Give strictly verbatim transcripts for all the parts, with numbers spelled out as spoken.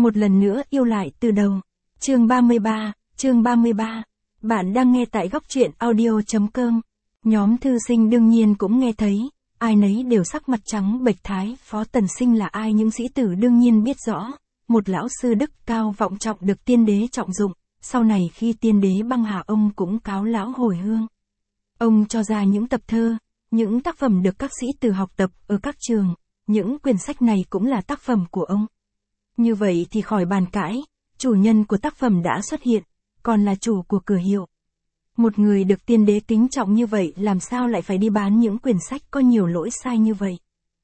một lần nữa yêu lại từ đầu. Chương ba mươi ba, chương ba mươi ba. Bạn đang nghe tại góc truyện audio chấm com. Nhóm thư sinh đương nhiên cũng nghe thấy, ai nấy đều sắc mặt trắng bệch. Thái Phó Tần Sinh là ai những sĩ tử đương nhiên biết rõ, một lão sư đức cao vọng trọng được tiên đế trọng dụng, sau này khi tiên đế băng hà ông cũng cáo lão hồi hương. Ông cho ra những tập thơ, những tác phẩm được các sĩ tử học tập ở các trường, những quyển sách này cũng là tác phẩm của ông. Như vậy thì khỏi bàn cãi, chủ nhân của tác phẩm đã xuất hiện, còn là chủ của cửa hiệu. Một người được tiên đế kính trọng như vậy làm sao lại phải đi bán những quyển sách có nhiều lỗi sai như vậy?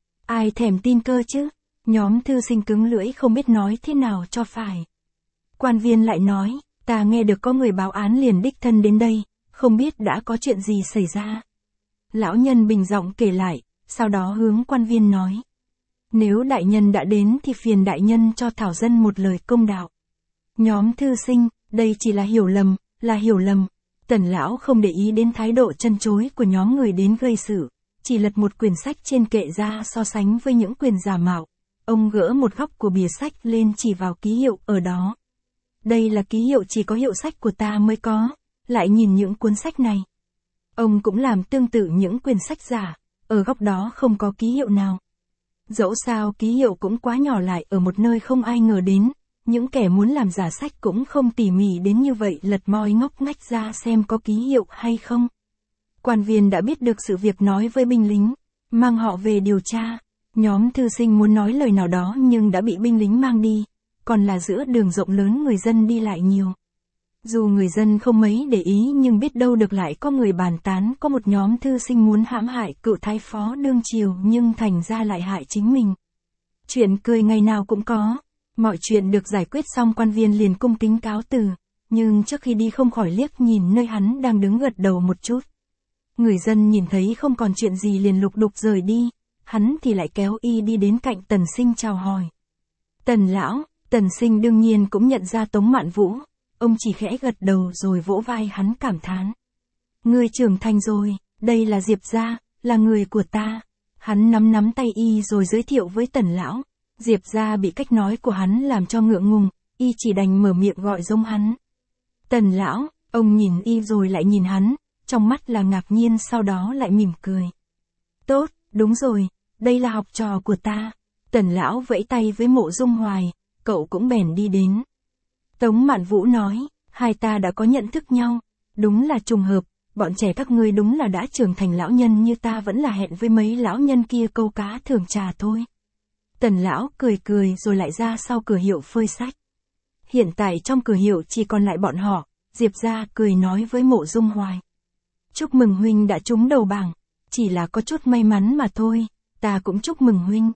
Ai thèm tin cơ chứ? Nhóm thư sinh cứng lưỡi không biết nói thế nào cho phải. Quan viên lại nói, ta nghe được có người báo án liền đích thân đến đây, không biết đã có chuyện gì xảy ra. Lão nhân bình giọng kể lại, sau đó hướng quan viên nói. Nếu đại nhân đã đến thì phiền đại nhân cho thảo dân một lời công đạo. Nhóm thư sinh, đây chỉ là hiểu lầm, là hiểu lầm. Tần lão không để ý đến thái độ chân chối của nhóm người đến gây sự, chỉ lật một quyển sách trên kệ ra so sánh với những quyển giả mạo. Ông gỡ một góc của bìa sách lên chỉ vào ký hiệu ở đó. Đây là ký hiệu chỉ có hiệu sách của ta mới có, lại nhìn những cuốn sách này. Ông cũng làm tương tự những quyển sách giả, ở góc đó không có ký hiệu nào. Dẫu sao ký hiệu cũng quá nhỏ lại ở một nơi không ai ngờ đến, những kẻ muốn làm giả sách cũng không tỉ mỉ đến như vậy lật moi ngóc ngách ra xem có ký hiệu hay không. Quan viên đã biết được sự việc nói với binh lính, mang họ về điều tra. Nhóm thư sinh muốn nói lời nào đó nhưng đã bị binh lính mang đi, còn là giữa đường rộng lớn người dân đi lại nhiều. Dù người dân không mấy để ý nhưng biết đâu được lại có người bàn tán có một nhóm thư sinh muốn hãm hại cựu thái phó đương triều nhưng thành ra lại hại chính mình. Chuyện cười ngày nào cũng có. Mọi chuyện được giải quyết xong quan viên liền cung kính cáo từ, nhưng trước khi đi không khỏi liếc nhìn nơi hắn đang đứng gật đầu một chút. Người dân nhìn thấy không còn chuyện gì liền lục đục rời đi, hắn thì lại kéo y đi đến cạnh Tần Sinh chào hỏi. Tần lão, Tần Sinh đương nhiên cũng nhận ra Tống Mạn Vũ, ông chỉ khẽ gật đầu rồi vỗ vai hắn cảm thán. Ngươi trưởng thành rồi, đây là Diệp gia, là người của ta. Hắn nắm nắm tay y rồi giới thiệu với Tần lão. Diệp gia bị cách nói của hắn làm cho ngượng ngùng, y chỉ đành mở miệng gọi giống hắn. Tần lão, ông nhìn y rồi lại nhìn hắn, trong mắt là ngạc nhiên sau đó lại mỉm cười. Tốt, đúng rồi, đây là học trò của ta. Tần lão vẫy tay với Mộ Dung Hoài, cậu cũng bèn đi đến. Tống Mạn Vũ nói, hai ta đã có nhận thức nhau, đúng là trùng hợp, bọn trẻ các ngươi đúng là đã trưởng thành lão nhân như ta vẫn là hẹn với mấy lão nhân kia câu cá thưởng trà thôi. Tần lão cười cười rồi lại ra sau cửa hiệu phơi sách. Hiện tại trong cửa hiệu chỉ còn lại bọn họ, Diệp gia cười nói với Mộ Dung Hoài. Chúc mừng huynh đã trúng đầu bảng, chỉ là có chút may mắn mà thôi, ta cũng chúc mừng huynh.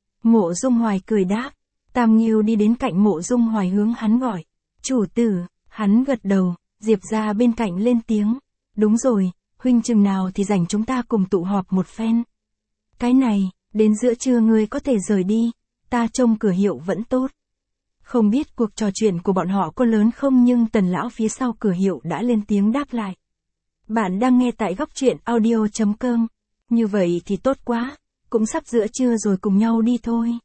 Mộ Dung Hoài cười đáp, Tam Nghiêu đi đến cạnh Mộ Dung Hoài hướng hắn gọi. Chủ tử, hắn gật đầu, Diệp gia bên cạnh lên tiếng. Đúng rồi, huynh chừng nào thì rảnh chúng ta cùng tụ họp một phen. Cái này, đến giữa trưa ngươi có thể rời đi, ta trông cửa hiệu vẫn tốt. Không biết cuộc trò chuyện của bọn họ có lớn không nhưng Tần lão phía sau cửa hiệu đã lên tiếng đáp lại. Bạn đang nghe tại góc truyện audio chấm com. Như vậy thì tốt quá, cũng sắp giữa trưa rồi cùng nhau đi thôi.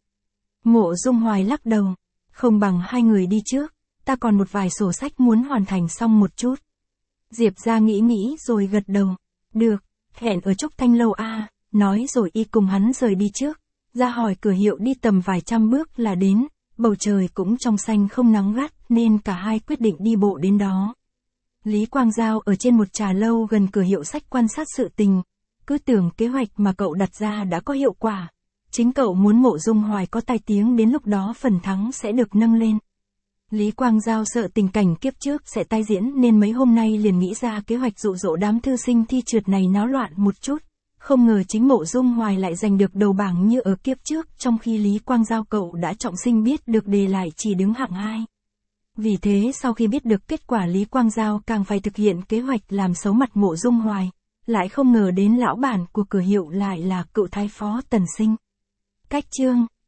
Mộ Dung Hoài lắc đầu, không bằng hai người đi trước, ta còn một vài sổ sách muốn hoàn thành xong một chút. Diệp gia nghĩ nghĩ rồi gật đầu, được, hẹn ở Trúc Thanh Lâu a. Nói rồi y cùng hắn rời đi trước, ra hỏi cửa hiệu đi tầm vài trăm bước là đến, bầu trời cũng trong xanh không nắng gắt nên cả hai quyết định đi bộ đến đó. Lý Quang Giao ở trên một trà lâu gần cửa hiệu sách quan sát sự tình, cứ tưởng kế hoạch mà cậu đặt ra đã có hiệu quả. Chính cậu muốn Mộ Dung Hoài có tai tiếng đến lúc đó phần thắng sẽ được nâng lên. Lý Quang Giao sợ tình cảnh kiếp trước sẽ tái diễn nên mấy hôm nay liền nghĩ ra kế hoạch dụ dỗ đám thư sinh thi trượt này náo loạn một chút. Không ngờ chính Mộ Dung Hoài lại giành được đầu bảng như ở kiếp trước trong khi Lý Quang Giao cậu đã trọng sinh biết được đề lại chỉ đứng hạng hai. Vì thế sau khi biết được kết quả Lý Quang Giao càng phải thực hiện kế hoạch làm xấu mặt Mộ Dung Hoài, lại không ngờ đến lão bản của cửa hiệu lại là cựu thái phó Tần Sinh. Cách chương